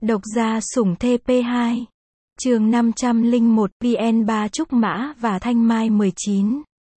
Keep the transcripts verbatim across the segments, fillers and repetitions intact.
Độc gia sủng thê pê hai. Chương năm trăm lẻ một, vê en ba Trúc Mã và Thanh Mai mười chín.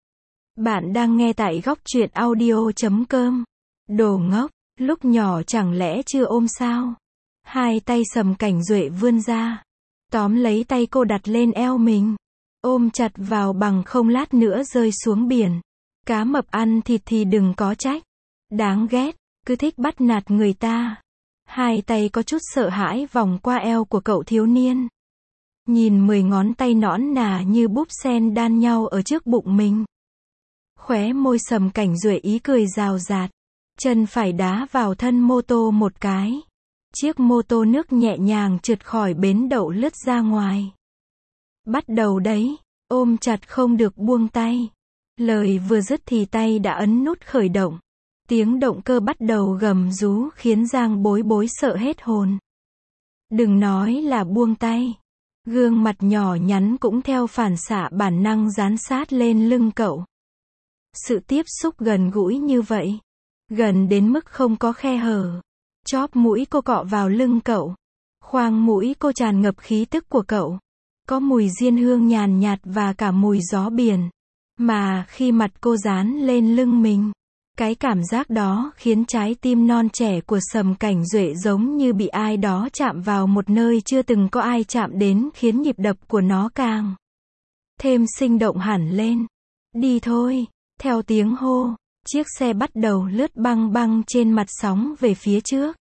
Bạn đang nghe tại góc truyện audio chấm com. Đồ ngốc, lúc nhỏ chẳng lẽ chưa ôm sao? Hai tay Sầm Cảnh Duệ vươn ra, tóm lấy tay cô đặt lên eo mình, ôm chặt vào bằng không lát nữa rơi xuống biển. Cá mập ăn thịt thì đừng có trách. Đáng ghét, cứ thích bắt nạt người ta. Hai tay có chút sợ hãi vòng qua eo của cậu thiếu niên. Nhìn mười ngón tay nõn nà như búp sen đan nhau ở trước bụng mình. Khóe môi Sầm Cảnh Duệ ý cười rào rạt. Chân phải đá vào thân mô tô một cái. Chiếc mô tô nước nhẹ nhàng trượt khỏi bến đậu lướt ra ngoài. Bắt đầu đấy, ôm chặt không được buông tay. Lời vừa dứt thì tay đã ấn nút khởi động. Tiếng động cơ bắt đầu gầm rú khiến Giang Bối Bối sợ hết hồn. Đừng nói là buông tay. Gương mặt nhỏ nhắn cũng theo phản xạ bản năng dán sát lên lưng cậu. Sự tiếp xúc gần gũi như vậy, gần đến mức không có khe hở. Chóp mũi cô cọ vào lưng cậu. Khoang mũi cô tràn ngập khí tức của cậu. Có mùi diên hương nhàn nhạt và cả mùi gió biển. Mà khi mặt cô dán lên lưng mình, cái cảm giác đó khiến trái tim non trẻ của Sầm Cảnh Duệ giống như bị ai đó chạm vào một nơi chưa từng có ai chạm đến, khiến nhịp đập của nó càng thêm sinh động hẳn lên. Đi thôi, theo tiếng hô, chiếc xe bắt đầu lướt băng băng trên mặt sóng về phía trước.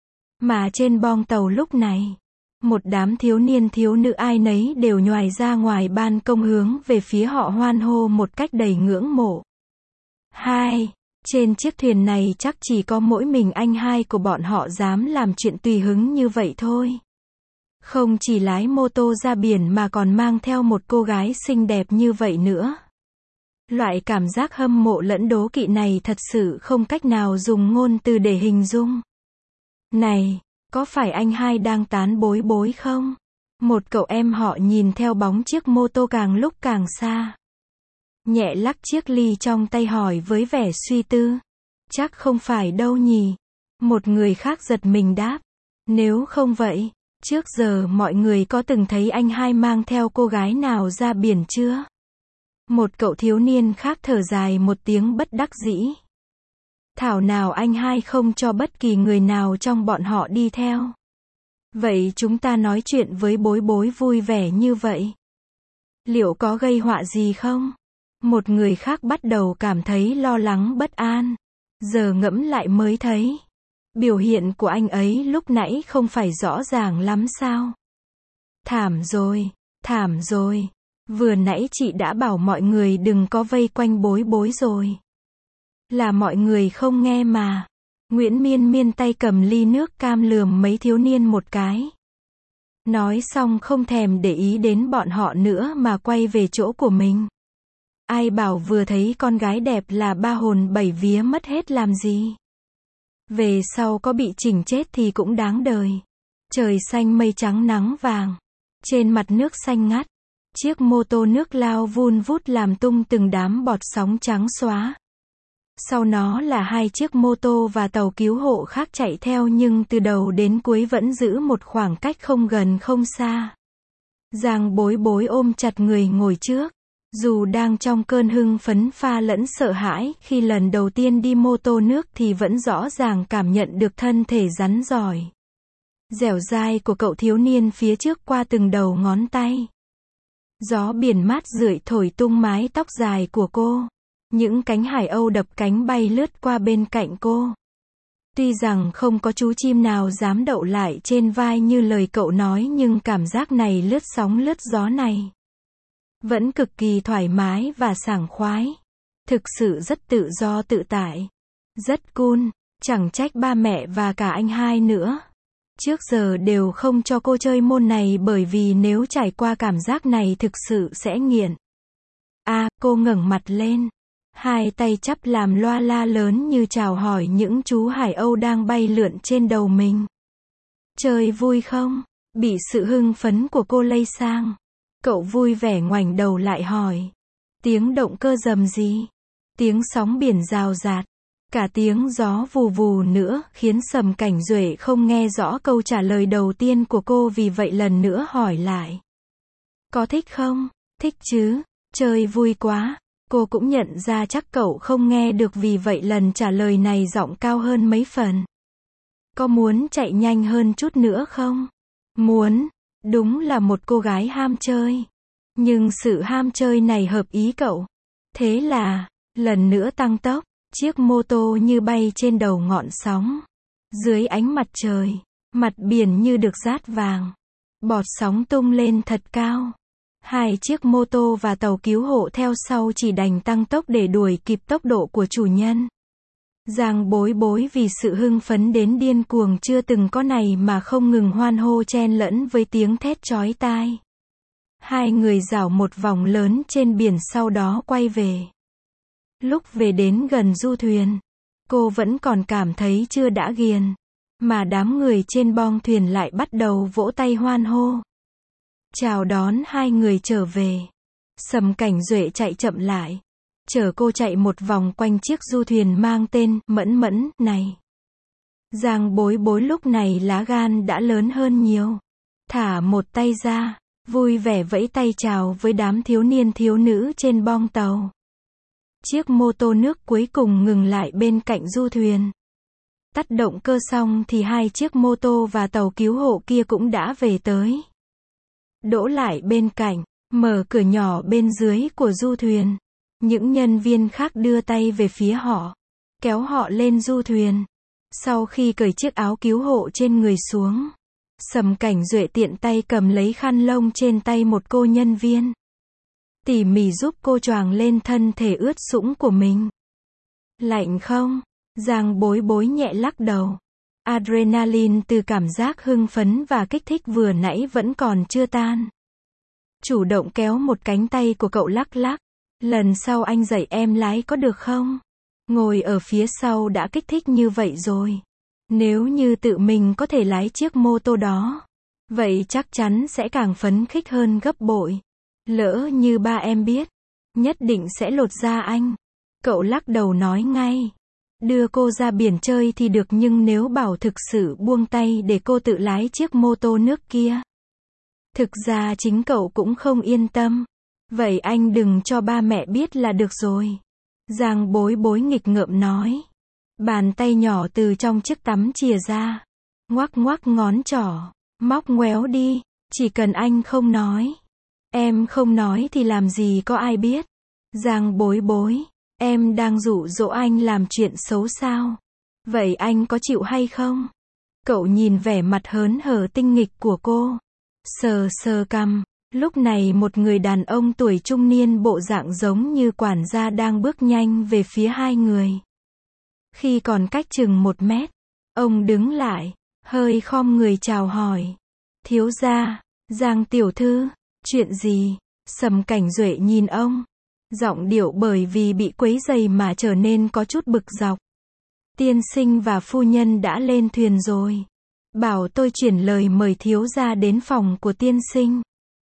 Mà trên boong tàu lúc này, một đám thiếu niên thiếu nữ ai nấy đều nhoài ra ngoài ban công hướng về phía họ hoan hô một cách đầy ngưỡng mộ. Hai, trên chiếc thuyền này chắc chỉ có mỗi mình anh hai của bọn họ dám làm chuyện tùy hứng như vậy thôi. Không chỉ lái mô tô ra biển mà còn mang theo một cô gái xinh đẹp như vậy nữa. Loại cảm giác hâm mộ lẫn đố kỵ này thật sự không cách nào dùng ngôn từ để hình dung. Này, có phải anh hai đang tán Bối Bối không? Một cậu em họ nhìn theo bóng chiếc mô tô càng lúc càng xa. Nhẹ lắc chiếc ly trong tay hỏi với vẻ suy tư. Chắc không phải đâu nhỉ? Một người khác giật mình đáp. Nếu không vậy, trước giờ mọi người có từng thấy anh hai mang theo cô gái nào ra biển chưa? Một cậu thiếu niên khác thở dài một tiếng bất đắc dĩ. Thảo nào anh hai không cho bất kỳ người nào trong bọn họ đi theo. Vậy chúng ta nói chuyện với Bối Bối vui vẻ như vậy, liệu có gây họa gì không? Một người khác bắt đầu cảm thấy lo lắng bất an. Giờ ngẫm lại mới thấy, biểu hiện của anh ấy lúc nãy không phải rõ ràng lắm sao? Thảm rồi, thảm rồi. Vừa nãy chị đã bảo mọi người đừng có vây quanh Bối Bối rồi. Là mọi người không nghe mà. Nguyễn Miên Miên tay cầm ly nước cam lườm mấy thiếu niên một cái. Nói xong không thèm để ý đến bọn họ nữa mà quay về chỗ của mình. Ai bảo vừa thấy con gái đẹp là ba hồn bảy vía mất hết làm gì. Về sau có bị chỉnh chết thì cũng đáng đời. Trời xanh mây trắng nắng vàng. Trên mặt nước xanh ngắt. Chiếc mô tô nước lao vun vút làm tung từng đám bọt sóng trắng xóa. Sau nó là hai chiếc mô tô và tàu cứu hộ khác chạy theo nhưng từ đầu đến cuối vẫn giữ một khoảng cách không gần không xa. Giang Bối Bối ôm chặt người ngồi trước. Dù đang trong cơn hưng phấn pha lẫn sợ hãi khi lần đầu tiên đi mô tô nước thì vẫn rõ ràng cảm nhận được thân thể rắn rỏi, dẻo dai của cậu thiếu niên phía trước qua từng đầu ngón tay. Gió biển mát rượi thổi tung mái tóc dài của cô. Những cánh hải âu đập cánh bay lướt qua bên cạnh cô. Tuy rằng không có chú chim nào dám đậu lại trên vai như lời cậu nói nhưng cảm giác này lướt sóng lướt gió này vẫn cực kỳ thoải mái và sảng khoái. Thực sự rất tự do tự tại. Rất cool. Chẳng trách ba mẹ và cả anh hai nữa trước giờ đều không cho cô chơi môn này bởi vì nếu trải qua cảm giác này thực sự sẽ nghiện. À, cô ngẩng mặt lên. Hai tay chắp làm loa la lớn như chào hỏi những chú hải âu đang bay lượn trên đầu mình. Chơi vui không? Bị sự hưng phấn của cô lây sang. Cậu vui vẻ ngoảnh đầu lại hỏi. Tiếng động cơ rầm gì? Tiếng sóng biển rào rạt. Cả tiếng gió vù vù nữa, khiến Sầm Cảnh Duệ không nghe rõ câu trả lời đầu tiên của cô, vì vậy lần nữa hỏi lại. Có thích không? Thích chứ, chơi vui quá. Cô cũng nhận ra chắc cậu không nghe được, vì vậy lần trả lời này giọng cao hơn mấy phần. Có muốn chạy nhanh hơn chút nữa không? Muốn. Đúng là một cô gái ham chơi. Nhưng sự ham chơi này hợp ý cậu. Thế là, lần nữa tăng tốc, chiếc mô tô như bay trên đầu ngọn sóng. Dưới ánh mặt trời, mặt biển như được dát vàng. Bọt sóng tung lên thật cao. Hai chiếc mô tô và tàu cứu hộ theo sau chỉ đành tăng tốc để đuổi kịp tốc độ của chủ nhân. Giang Bối Bối vì sự hưng phấn đến điên cuồng chưa từng có này mà không ngừng hoan hô chen lẫn với tiếng thét chói tai. Hai người dạo một vòng lớn trên biển, sau đó quay về. Lúc về đến gần du thuyền, cô vẫn còn cảm thấy chưa đã ghiền, mà đám người trên bong thuyền lại bắt đầu vỗ tay hoan hô. Chào đón hai người trở về. Sầm Cảnh Duệ chạy chậm lại, chở cô chạy một vòng quanh chiếc du thuyền mang tên Mẫn Mẫn này. Giang Bối Bối lúc này lá gan đã lớn hơn nhiều. Thả một tay ra, vui vẻ vẫy tay chào với đám thiếu niên thiếu nữ trên bong tàu. Chiếc mô tô nước cuối cùng ngừng lại bên cạnh du thuyền. Tắt động cơ xong thì hai chiếc mô tô và tàu cứu hộ kia cũng đã về tới. Đỗ lại bên cạnh, mở cửa nhỏ bên dưới của du thuyền. Những nhân viên khác đưa tay về phía họ, kéo họ lên du thuyền. Sau khi cởi chiếc áo cứu hộ trên người xuống, Sầm Cảnh Duệ tiện tay cầm lấy khăn lông trên tay một cô nhân viên, tỉ mỉ giúp cô choàng lên thân thể ướt sũng của mình. Lạnh không? Giang Bối Bối nhẹ lắc đầu. Adrenaline từ cảm giác hưng phấn và kích thích vừa nãy vẫn còn chưa tan. Chủ động kéo một cánh tay của cậu lắc lắc. Lần sau anh dạy em lái có được không? Ngồi ở phía sau đã kích thích như vậy rồi. Nếu như tự mình có thể lái chiếc mô tô đó, vậy chắc chắn sẽ càng phấn khích hơn gấp bội. Lỡ như ba em biết, nhất định sẽ lột da anh. Cậu lắc đầu nói ngay. Đưa cô ra biển chơi thì được, nhưng nếu bảo thực sự buông tay để cô tự lái chiếc mô tô nước kia, thực ra chính cậu cũng không yên tâm. Vậy anh đừng cho ba mẹ biết là được rồi. Giang Bối Bối nghịch ngợm nói. Bàn tay nhỏ từ trong chiếc tắm chìa ra, ngoắc ngoắc ngón trỏ, móc ngoéo đi. Chỉ cần anh không nói. Em không nói thì làm gì có ai biết. Giang Bối Bối, em đang dụ dỗ anh làm chuyện xấu sao? Vậy anh có chịu hay không? Cậu nhìn vẻ mặt hớn hở tinh nghịch của cô, sờ sờ cằm. Lúc này một người đàn ông tuổi trung niên bộ dạng giống như quản gia đang bước nhanh về phía hai người. Khi còn cách chừng một mét, ông đứng lại, hơi khom người chào hỏi. Thiếu gia, Giang tiểu thư, chuyện gì? Sầm Cảnh Duệ nhìn ông, giọng điệu bởi vì bị quấy rầy mà trở nên có chút bực dọc. Tiên sinh và phu nhân đã lên thuyền rồi. Bảo tôi chuyển lời mời thiếu gia đến phòng của tiên sinh.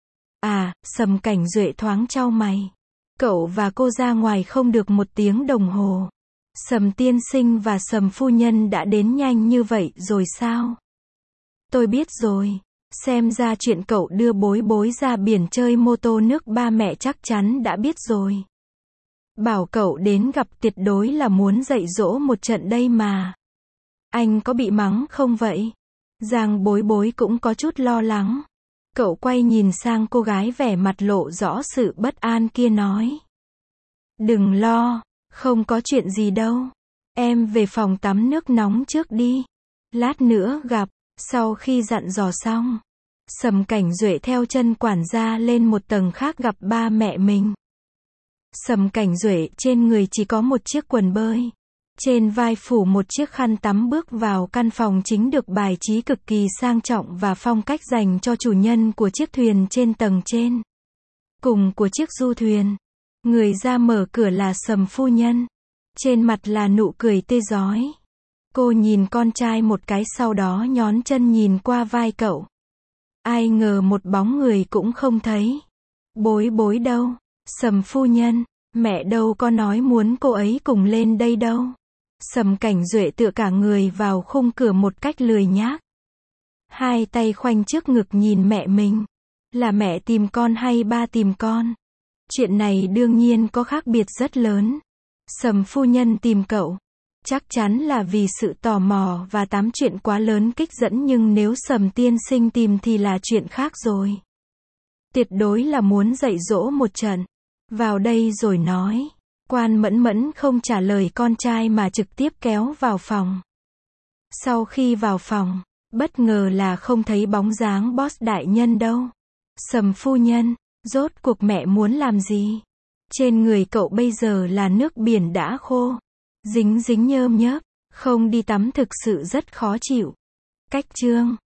À, Sầm Cảnh Duệ thoáng chau mày. Cậu và cô ra ngoài không được một tiếng đồng hồ. Sầm tiên sinh và Sầm phu nhân đã đến nhanh như vậy rồi sao? Tôi biết rồi. Xem ra chuyện cậu đưa Bối Bối ra biển chơi mô tô nước ba mẹ chắc chắn đã biết rồi. Bảo cậu đến gặp tuyệt đối là muốn dạy dỗ một trận đây mà. Anh có bị mắng không vậy? Giang Bối Bối cũng có chút lo lắng. Cậu quay nhìn sang cô gái vẻ mặt lộ rõ sự bất an kia nói. Đừng lo, không có chuyện gì đâu. Em về phòng tắm nước nóng trước đi. Lát nữa gặp. Sau khi dặn dò xong, Sầm Cảnh Duệ theo chân quản gia lên một tầng khác gặp ba mẹ mình. Sầm Cảnh Duệ trên người chỉ có một chiếc quần bơi, trên vai phủ một chiếc khăn tắm bước vào căn phòng chính được bài trí cực kỳ sang trọng và phong cách dành cho chủ nhân của chiếc thuyền trên tầng trên. Cùng của chiếc du thuyền, người ra mở cửa là Sầm phu nhân, trên mặt là nụ cười tươi rói. Cô nhìn con trai một cái sau đó nhón chân nhìn qua vai cậu. Ai ngờ một bóng người cũng không thấy. Bối Bối đâu? Sầm phu nhân, mẹ đâu có nói muốn cô ấy cùng lên đây đâu. Sầm Cảnh Duệ tựa cả người vào khung cửa một cách lười nhác. Hai tay khoanh trước ngực nhìn mẹ mình. Là mẹ tìm con hay ba tìm con? Chuyện này đương nhiên có khác biệt rất lớn. Sầm phu nhân tìm cậu. Chắc chắn là vì sự tò mò và tám chuyện quá lớn kích dẫn, nhưng nếu Sầm tiên sinh tìm thì là chuyện khác rồi. Tuyệt đối là muốn dạy dỗ một trận. Vào đây rồi nói. Quan Mẫn Mẫn không trả lời con trai mà trực tiếp kéo vào phòng. Sau khi vào phòng, bất ngờ là không thấy bóng dáng boss đại nhân đâu. Sầm phu nhân, rốt cuộc mẹ muốn làm gì? Trên người cậu bây giờ là nước biển đã khô, dính dính nhơm nhớp, không đi tắm thực sự rất khó chịu. Cách chương